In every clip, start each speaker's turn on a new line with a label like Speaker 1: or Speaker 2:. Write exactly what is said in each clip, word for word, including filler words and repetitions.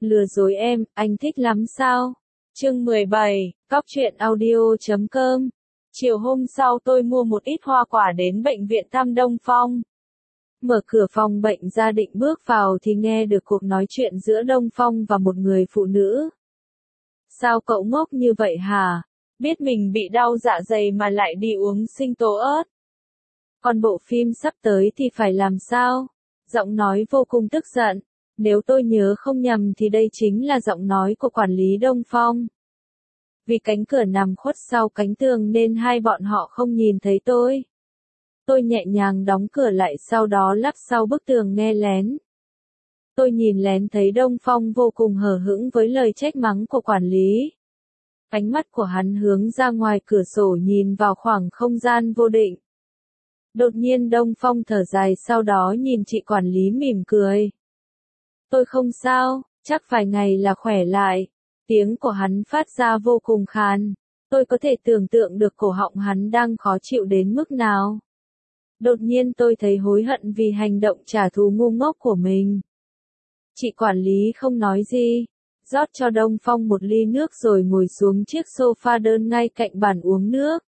Speaker 1: Lừa dối em, anh thích lắm sao? Chương mười bảy, cóc truyện audio chấm com. Chiều hôm sau tôi mua một ít hoa quả đến bệnh viện thăm Đông Phong. Mở cửa phòng bệnh ra định bước vào thì nghe được cuộc nói chuyện giữa Đông Phong và một người phụ nữ. Sao cậu ngốc như vậy hả? Biết mình bị đau dạ dày mà lại đi uống sinh tố ớt. Còn bộ phim sắp tới thì phải làm sao? Giọng nói vô cùng tức giận. Nếu tôi nhớ không nhầm thì đây chính là giọng nói của quản lý Đông Phong. Vì cánh cửa nằm khuất sau cánh tường nên hai bọn họ không nhìn thấy tôi. Tôi nhẹ nhàng đóng cửa lại sau đó lắp sau bức tường nghe lén. Tôi nhìn lén thấy Đông Phong vô cùng hờ hững với lời trách mắng của quản lý. Ánh mắt của hắn hướng ra ngoài cửa sổ nhìn vào khoảng không gian vô định. Đột nhiên Đông Phong thở dài sau đó nhìn chị quản lý mỉm cười. Tôi không sao, chắc vài ngày là khỏe lại. Tiếng của hắn phát ra vô cùng khàn. Tôi có thể tưởng tượng được cổ họng hắn đang khó chịu đến mức nào. Đột nhiên tôi thấy hối hận vì hành động trả thù ngu ngốc của mình. Chị quản lý không nói gì, rót cho Đông Phong một ly nước rồi ngồi xuống chiếc sofa đơn ngay cạnh bàn uống nước.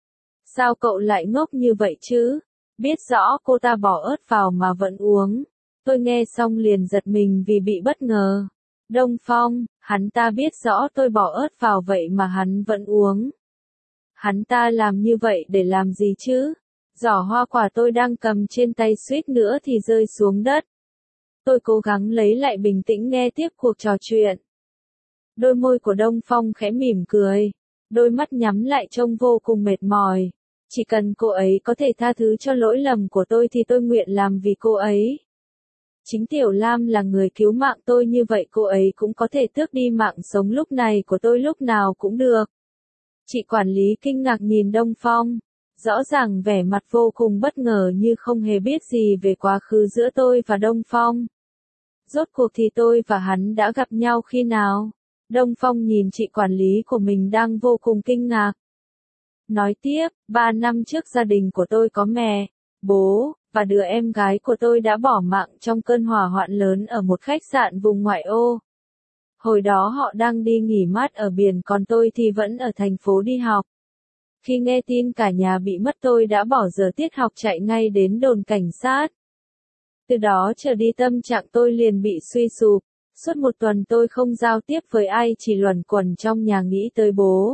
Speaker 1: Sao cậu lại ngốc như vậy chứ? Biết rõ cô ta bỏ ớt vào mà vẫn uống. Tôi nghe xong liền giật mình vì bị bất ngờ. Đông Phong, hắn ta biết rõ tôi bỏ ớt vào vậy mà hắn vẫn uống. Hắn ta làm như vậy để làm gì chứ? Giỏ hoa quả tôi đang cầm trên tay suýt nữa thì rơi xuống đất. Tôi cố gắng lấy lại bình tĩnh nghe tiếp cuộc trò chuyện. Đôi môi của Đông Phong khẽ mỉm cười. Đôi mắt nhắm lại trông vô cùng mệt mỏi. Chỉ cần cô ấy có thể tha thứ cho lỗi lầm của tôi thì tôi nguyện làm vì cô ấy. Chính Tiểu Lam là người cứu mạng tôi như vậy cô ấy cũng có thể tước đi mạng sống lúc này của tôi lúc nào cũng được. Chị quản lý kinh ngạc nhìn Đông Phong. Rõ ràng vẻ mặt vô cùng bất ngờ như không hề biết gì về quá khứ giữa tôi và Đông Phong. Rốt cuộc thì tôi và hắn đã gặp nhau khi nào? Đông Phong nhìn chị quản lý của mình đang vô cùng kinh ngạc. Nói tiếp, ba năm trước gia đình của tôi có mẹ, bố, và đứa em gái của tôi đã bỏ mạng trong cơn hỏa hoạn lớn ở một khách sạn vùng ngoại ô. Hồi đó họ đang đi nghỉ mát ở biển còn tôi thì vẫn ở thành phố đi học. Khi nghe tin cả nhà bị mất tôi đã bỏ giờ tiết học chạy ngay đến đồn cảnh sát. Từ đó trở đi tâm trạng tôi liền bị suy sụp. Suốt một tuần tôi không giao tiếp với ai chỉ luẩn quẩn trong nhà nghĩ tới bố,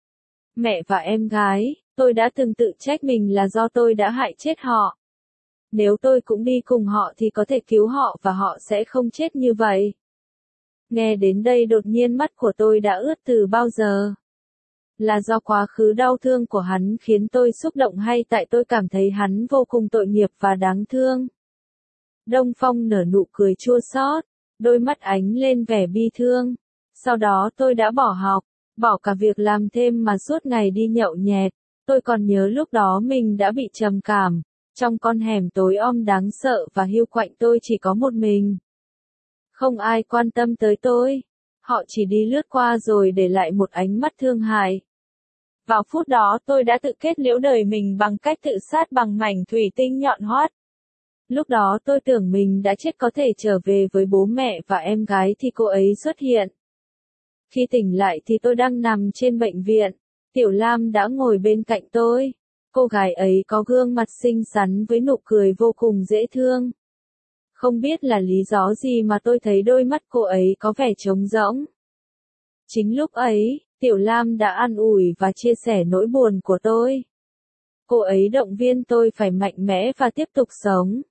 Speaker 1: mẹ và em gái. Tôi đã từng tự trách mình là do tôi đã hại chết họ. Nếu tôi cũng đi cùng họ thì có thể cứu họ và họ sẽ không chết như vậy. Nghe đến đây đột nhiên mắt của tôi đã ướt từ bao giờ. Là do quá khứ đau thương của hắn khiến tôi xúc động hay tại tôi cảm thấy hắn vô cùng tội nghiệp và đáng thương? Đông Phong nở nụ cười chua xót, đôi mắt ánh lên vẻ bi thương. Sau đó tôi đã bỏ học, bỏ cả việc làm thêm mà suốt ngày đi nhậu nhẹt. Tôi còn nhớ lúc đó mình đã bị trầm cảm. Trong con hẻm tối om đáng sợ và hiu quạnh tôi chỉ có một mình. Không ai quan tâm tới tôi. Họ chỉ đi lướt qua rồi để lại một ánh mắt thương hại. Vào phút đó tôi đã tự kết liễu đời mình bằng cách tự sát bằng mảnh thủy tinh nhọn hoắt. Lúc đó tôi tưởng mình đã chết có thể trở về với bố mẹ và em gái thì cô ấy xuất hiện. Khi tỉnh lại thì tôi đang nằm trên bệnh viện. Tiểu Lam đã ngồi bên cạnh tôi. Cô gái ấy có gương mặt xinh xắn với nụ cười vô cùng dễ thương. Không biết là lý do gì mà tôi thấy đôi mắt cô ấy có vẻ trống rỗng. Chính lúc ấy, Tiểu Lam đã an ủi và chia sẻ nỗi buồn của tôi. Cô ấy động viên tôi phải mạnh mẽ và tiếp tục sống.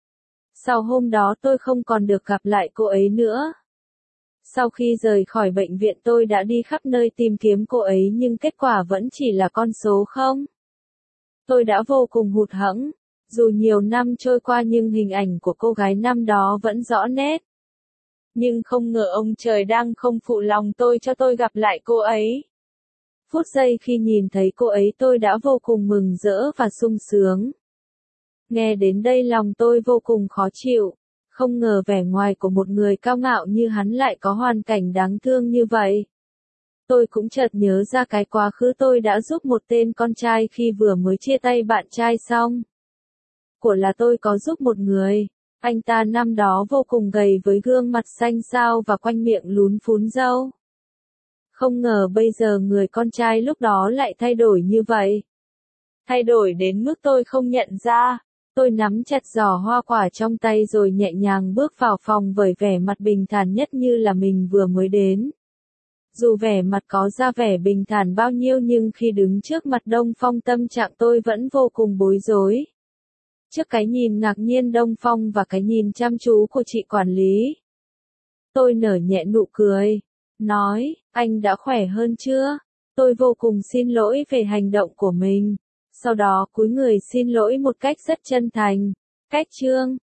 Speaker 1: Sau hôm đó tôi không còn được gặp lại cô ấy nữa. Sau khi rời khỏi bệnh viện tôi đã đi khắp nơi tìm kiếm cô ấy nhưng kết quả vẫn chỉ là con số không. Tôi đã vô cùng hụt hẫng. Dù nhiều năm trôi qua nhưng hình ảnh của cô gái năm đó vẫn rõ nét. Nhưng không ngờ ông trời đang không phụ lòng tôi cho tôi gặp lại cô ấy. Phút giây khi nhìn thấy cô ấy tôi đã vô cùng mừng rỡ và sung sướng. Nghe đến đây lòng tôi vô cùng khó chịu. Không ngờ vẻ ngoài của một người cao ngạo như hắn lại có hoàn cảnh đáng thương như vậy. Tôi cũng chợt nhớ ra cái quá khứ tôi đã giúp một tên con trai khi vừa mới chia tay bạn trai xong. Của là tôi có giúp một người. Anh ta năm đó vô cùng gầy với gương mặt xanh xao và quanh miệng lún phún râu. Không ngờ bây giờ người con trai lúc đó lại thay đổi như vậy. Thay đổi đến mức tôi không nhận ra. Tôi nắm chặt giỏ hoa quả trong tay rồi nhẹ nhàng bước vào phòng với vẻ mặt bình thản nhất như là mình vừa mới đến. Dù vẻ mặt có ra vẻ bình thản bao nhiêu nhưng khi đứng trước mặt Đông Phong tâm trạng tôi vẫn vô cùng bối rối. Trước cái nhìn ngạc nhiên Đông Phong và cái nhìn chăm chú của chị quản lý, tôi nở nhẹ nụ cười, nói, anh đã khỏe hơn chưa? Tôi vô cùng xin lỗi về hành động của mình. Sau đó cúi người xin lỗi một cách rất chân thành. Cách chương